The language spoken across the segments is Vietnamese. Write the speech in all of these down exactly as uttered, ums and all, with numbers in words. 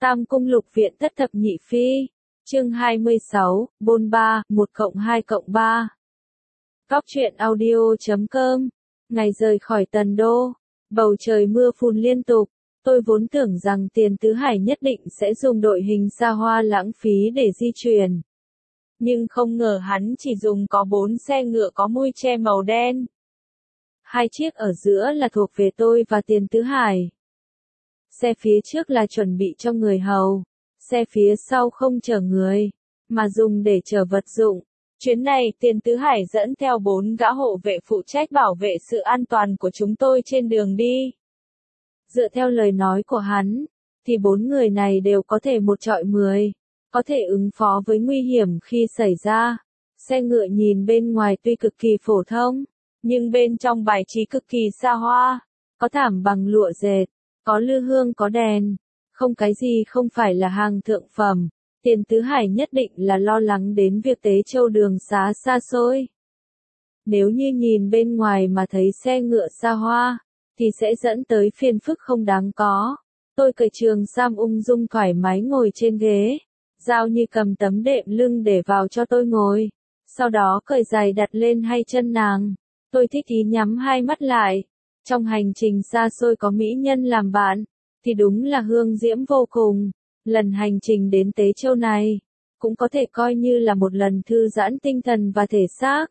Tam Cung Lục Viện Thất Thập Nhị Phi, chương hai mươi sáu, Bôn Ba, một cộng hai cộng ba. Góc truyện audio chấm com, ngày rời khỏi Tần Đô, bầu trời mưa phùn liên tục, tôi vốn tưởng rằng Tiền Tứ Hải nhất định sẽ dùng đội hình xa hoa lãng phí để di chuyển. Nhưng không ngờ hắn chỉ dùng có bốn xe ngựa có mui che màu đen. Hai chiếc ở giữa là thuộc về tôi và Tiền Tứ Hải. Xe phía trước là chuẩn bị cho người hầu, xe phía sau không chở người, mà dùng để chở vật dụng. Chuyến này Tiền Tứ Hải dẫn theo bốn gã hộ vệ phụ trách bảo vệ sự an toàn của chúng tôi trên đường đi. Dựa theo lời nói của hắn, thì bốn người này đều có thể một trọi mười, có thể ứng phó với nguy hiểm khi xảy ra. Xe ngựa nhìn bên ngoài tuy cực kỳ phổ thông, nhưng bên trong bài trí cực kỳ xa hoa, có thảm bằng lụa dệt, có lư hương có đèn, không cái gì không phải là hàng thượng phẩm. Tiền Tứ Hải nhất định là lo lắng đến việc Tế Châu đường xá xa xôi. Nếu như nhìn bên ngoài mà thấy xe ngựa xa hoa, thì sẽ dẫn tới phiền phức không đáng có. Tôi cởi trường sam ung dung thoải mái ngồi trên ghế, Giao Như cầm tấm đệm lưng để vào cho tôi ngồi, sau đó cởi giày đặt lên hai chân nàng. Tôi thích ý nhắm hai mắt lại. Trong hành trình xa xôi có mỹ nhân làm bạn, thì đúng là hương diễm vô cùng. Lần hành trình đến Tế Châu này, cũng có thể coi như là một lần thư giãn tinh thần và thể xác.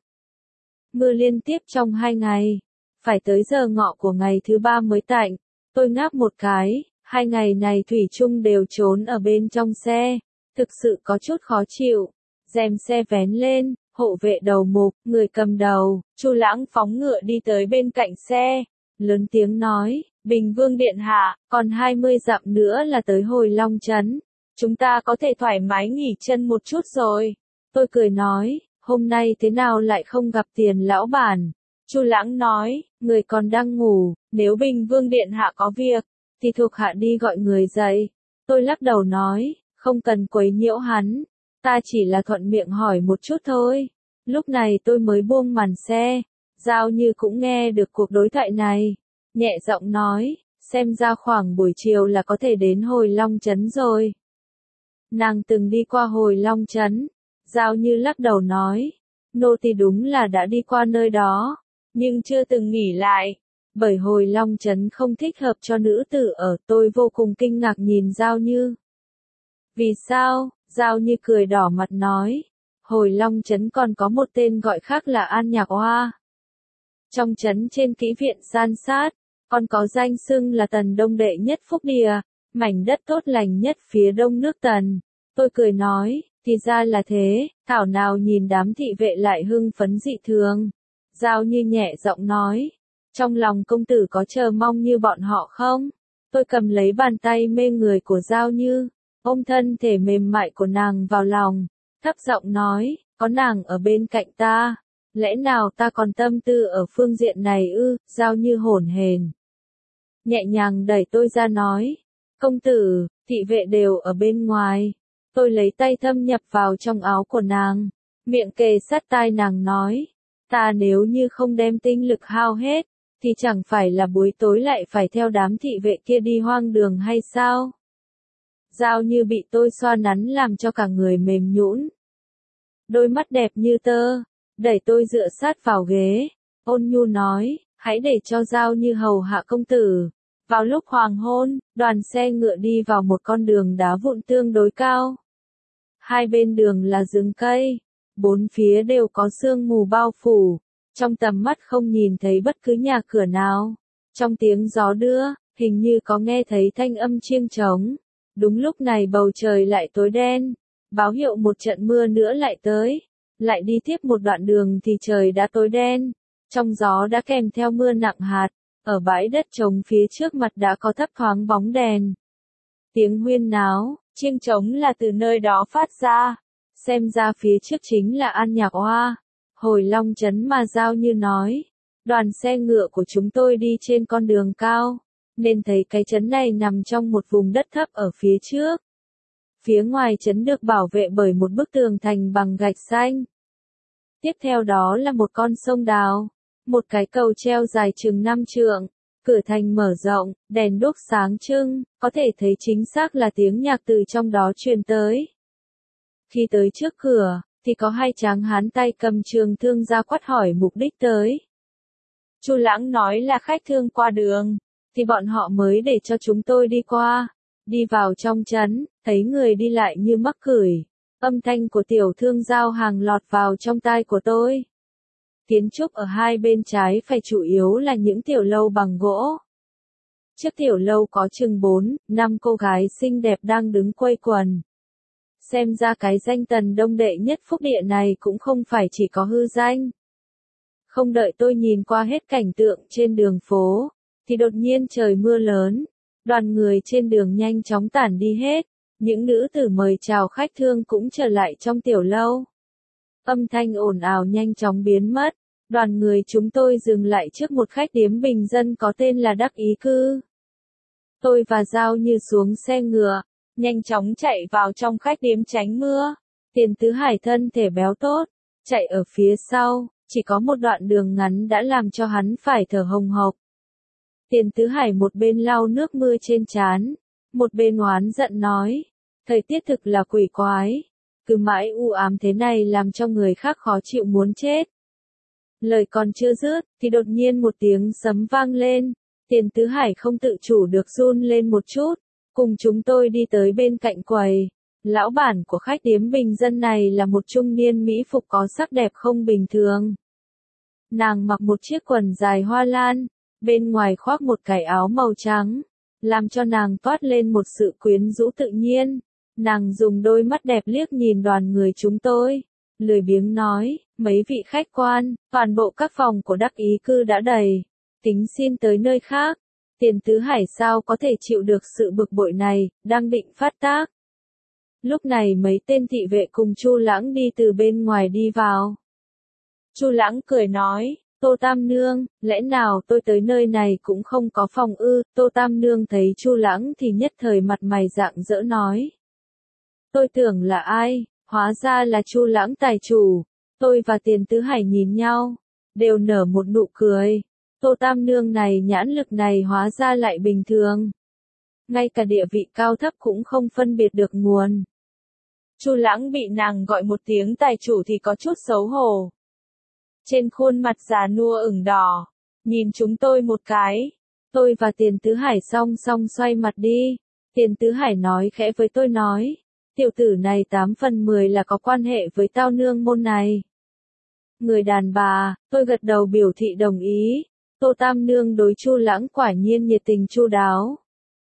Mưa liên tiếp trong hai ngày, phải tới giờ ngọ của ngày thứ ba mới tạnh. Tôi ngáp một cái, hai ngày này thủy chung đều trốn ở bên trong xe, thực sự có chút khó chịu. Rèm xe vén lên, hộ vệ đầu mục, người cầm đầu, Chu Lãng phóng ngựa đi tới bên cạnh xe, lớn tiếng nói, Bình Vương điện hạ, còn hai mươi dặm nữa là tới Hồi Long trấn, chúng ta có thể thoải mái nghỉ chân một chút rồi. Tôi cười nói, hôm nay thế nào lại không gặp Tiền lão bản? Chu Lãng nói, người còn đang ngủ, nếu Bình Vương điện hạ có việc, thì thuộc hạ đi gọi người dậy. Tôi lắc đầu nói, không cần quấy nhiễu hắn, ta chỉ là thuận miệng hỏi một chút thôi. Lúc này tôi mới buông màn xe, Giao Như cũng nghe được cuộc đối thoại này, nhẹ giọng nói, xem ra khoảng buổi chiều là có thể đến Hồi Long trấn rồi. Nàng từng đi qua Hồi Long trấn. Giao Như lắc đầu nói, nô tỳ đúng là đã đi qua nơi đó, nhưng chưa từng nghỉ lại, bởi Hồi Long trấn không thích hợp cho nữ tử ở. Tôi vô cùng kinh ngạc nhìn Giao Như. Vì sao? Giao Như cười đỏ mặt nói, Hồi Long trấn còn có một tên gọi khác là An Nhạc Hoa. Trong trấn trên kỹ viện san sát, còn có danh xưng là Tần Đông đệ nhất phúc địa, mảnh đất tốt lành nhất phía đông nước Tần. Tôi cười nói, thì ra là thế, thảo nào nhìn đám thị vệ lại hưng phấn dị thường. Giao Như nhẹ giọng nói, trong lòng công tử có chờ mong như bọn họ không? Tôi cầm lấy bàn tay mê người của Giao Như, ôm thân thể mềm mại của nàng vào lòng, thấp giọng nói, có nàng ở bên cạnh ta, lẽ nào ta còn tâm tư ở phương diện này ư? Giao Như hổn hển, nhẹ nhàng đẩy tôi ra nói, công tử, thị vệ đều ở bên ngoài. Tôi lấy tay thâm nhập vào trong áo của nàng, miệng kề sát tai nàng nói, ta nếu như không đem tinh lực hao hết, thì chẳng phải là buổi tối lại phải theo đám thị vệ kia đi hoang đường hay sao? Giao Như bị tôi xoa nắn làm cho cả người mềm nhũn. Đôi mắt đẹp như tơ, đẩy tôi dựa sát vào ghế, ôn nhu nói, hãy để cho Giao Như hầu hạ công tử. Vào lúc hoàng hôn, đoàn xe ngựa đi vào một con đường đá vụn tương đối cao. Hai bên đường là rừng cây, bốn phía đều có sương mù bao phủ, trong tầm mắt không nhìn thấy bất cứ nhà cửa nào. Trong tiếng gió đưa, hình như có nghe thấy thanh âm chiêng trống. Đúng lúc này bầu trời lại tối đen, báo hiệu một trận mưa nữa lại tới. Lại đi tiếp một đoạn đường thì trời đã tối đen, trong gió đã kèm theo mưa nặng hạt. Ở bãi đất trống phía trước mặt đã có thấp thoáng bóng đèn. Tiếng huyên náo, chiêng trống là từ nơi đó phát ra. Xem ra phía trước chính là An Nhạc Hoa, Hồi Long trấn mà Giao Như nói. Đoàn xe ngựa của chúng tôi đi trên con đường cao, nên thấy cái trấn này nằm trong một vùng đất thấp ở phía trước. Phía ngoài trấn được bảo vệ bởi một bức tường thành bằng gạch xanh. Tiếp theo đó là một con sông đào. Một cái cầu treo dài chừng năm trượng, Cửa thành mở rộng, đèn đuốc sáng trưng, có thể thấy chính xác là tiếng nhạc từ trong đó truyền tới. Khi tới trước cửa, thì có hai tráng hán tay cầm trường thương ra quát hỏi mục đích tới. Chu Lãng nói là khách thương qua đường, thì bọn họ mới để cho chúng tôi đi qua. Đi vào trong trấn, thấy người đi lại như mắc cửi. Âm thanh của tiểu thương giao hàng lọt vào trong tai của tôi. Kiến trúc ở hai bên trái phải chủ yếu là những tiểu lâu bằng gỗ. Trước tiểu lâu có chừng bốn, năm cô gái xinh đẹp đang đứng quây quần. Xem ra cái danh Tần Đông đệ nhất phúc địa này cũng không phải chỉ có hư danh. Không đợi tôi nhìn qua hết cảnh tượng trên đường phố, thì đột nhiên trời mưa lớn. Đoàn người trên đường nhanh chóng tản đi hết. Những nữ tử mời chào khách thương cũng trở lại trong tiểu lâu. Âm thanh ồn ào nhanh chóng biến mất. Đoàn người chúng tôi dừng lại trước một khách điếm bình dân có tên là Đắc Ý Cư. Tôi và Giao Như xuống xe ngựa, nhanh chóng chạy vào trong khách điếm tránh mưa. Tiền Tứ Hải thân thể béo tốt, chạy ở phía sau, chỉ có một đoạn đường ngắn đã làm cho hắn phải thở hồng hộc. Tiền Tứ Hải một bên lau nước mưa trên trán, một bên oán giận nói, thời tiết thực là quỷ quái, cứ mãi u ám thế này làm cho người khác khó chịu muốn chết. Lời còn chưa dứt, thì đột nhiên một tiếng sấm vang lên, Tiền Tứ Hải không tự chủ được run lên một chút, cùng chúng tôi đi tới bên cạnh quầy. Lão bản của khách điếm bình dân này là một trung niên mỹ phục có sắc đẹp không bình thường. Nàng mặc một chiếc quần dài hoa lan, bên ngoài khoác một cái áo màu trắng, làm cho nàng toát lên một sự quyến rũ tự nhiên. Nàng dùng đôi mắt đẹp liếc nhìn đoàn người chúng tôi, lười biếng nói, mấy vị khách quan, toàn bộ các phòng của Đắc Ý Cư đã đầy, tính xin tới nơi khác. Tiền Tứ Hải sao có thể chịu được sự bực bội này, đang định phát tác. Lúc này mấy tên thị vệ cùng Chu Lãng đi từ bên ngoài đi vào. Chu Lãng cười nói, Tô Tam Nương, lẽ nào tôi tới nơi này cũng không có phòng ư? Tô Tam Nương thấy Chu Lãng thì nhất thời mặt mày rạng rỡ nói. Tôi tưởng là ai, hóa ra là Chu Lãng tài chủ. Tôi và Tiền Tứ Hải nhìn nhau, đều nở một nụ cười. Tô Tam Nương này nhãn lực này hóa ra lại bình thường. Ngay cả địa vị cao thấp cũng không phân biệt được nguồn. Chu Lãng bị nàng gọi một tiếng tài chủ thì có chút xấu hổ. Trên khuôn mặt già nua ửng đỏ, nhìn chúng tôi một cái. Tôi và Tiền Tứ Hải song song xoay mặt đi. Tiền Tứ Hải nói khẽ với tôi nói, tiểu tử này tám phần mười là có quan hệ với tao nương môn này. Người đàn bà, tôi gật đầu biểu thị đồng ý. Tô Tam Nương đối Chu Lãng quả nhiên nhiệt tình chu đáo.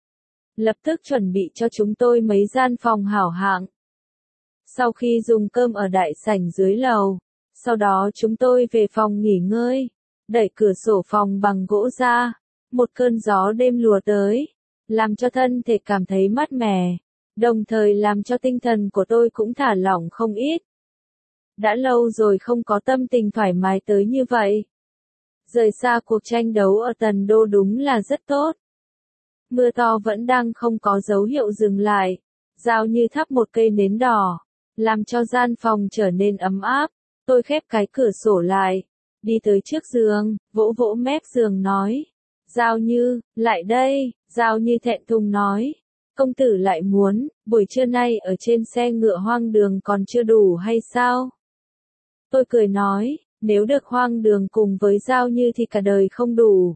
Lập tức chuẩn bị cho chúng tôi mấy gian phòng hảo hạng. Sau khi dùng cơm ở đại sảnh dưới lầu, sau đó chúng tôi về phòng nghỉ ngơi, đẩy cửa sổ phòng bằng gỗ ra, một cơn gió đêm lùa tới, làm cho thân thể cảm thấy mát mẻ, đồng thời làm cho tinh thần của tôi cũng thả lỏng không ít. Đã lâu rồi không có tâm tình thoải mái tới như vậy. Rời xa cuộc tranh đấu ở Tần Đô đúng là rất tốt. Mưa to vẫn đang không có dấu hiệu dừng lại, Giao Như thắp một cây nến đỏ, làm cho gian phòng trở nên ấm áp. Tôi khép cái cửa sổ lại, đi tới trước giường, vỗ vỗ mép giường nói. Giao Như, lại đây. Giao Như thẹn thùng nói. Công tử lại muốn, buổi trưa nay ở trên xe ngựa hoang đường còn chưa đủ hay sao? Tôi cười nói, nếu được hoang đường cùng với Giao Như thì cả đời không đủ.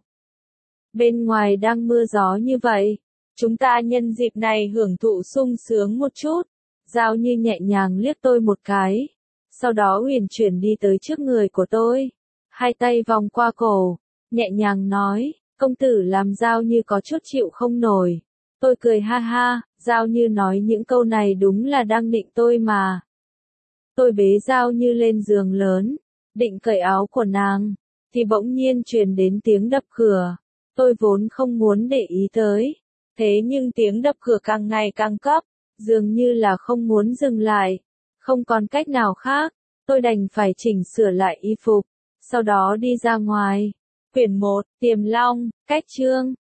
Bên ngoài đang mưa gió như vậy, chúng ta nhân dịp này hưởng thụ sung sướng một chút. Giao Như nhẹ nhàng liếc tôi một cái, sau đó uyển chuyển đi tới trước người của tôi, hai tay vòng qua cổ, nhẹ nhàng nói, công tử làm Giao Như có chút chịu không nổi. Tôi cười ha ha, Giao Như nói những câu này đúng là đang định tôi mà. Tôi bế Giao Như lên giường lớn, định cởi áo của nàng, thì bỗng nhiên truyền đến tiếng đập cửa. Tôi vốn không muốn để ý tới, thế nhưng tiếng đập cửa càng ngày càng cấp, dường như là không muốn dừng lại. Không còn cách nào khác, tôi đành phải chỉnh sửa lại y phục, sau đó đi ra ngoài. Quyển một, Tiềm Long, Cách Chương.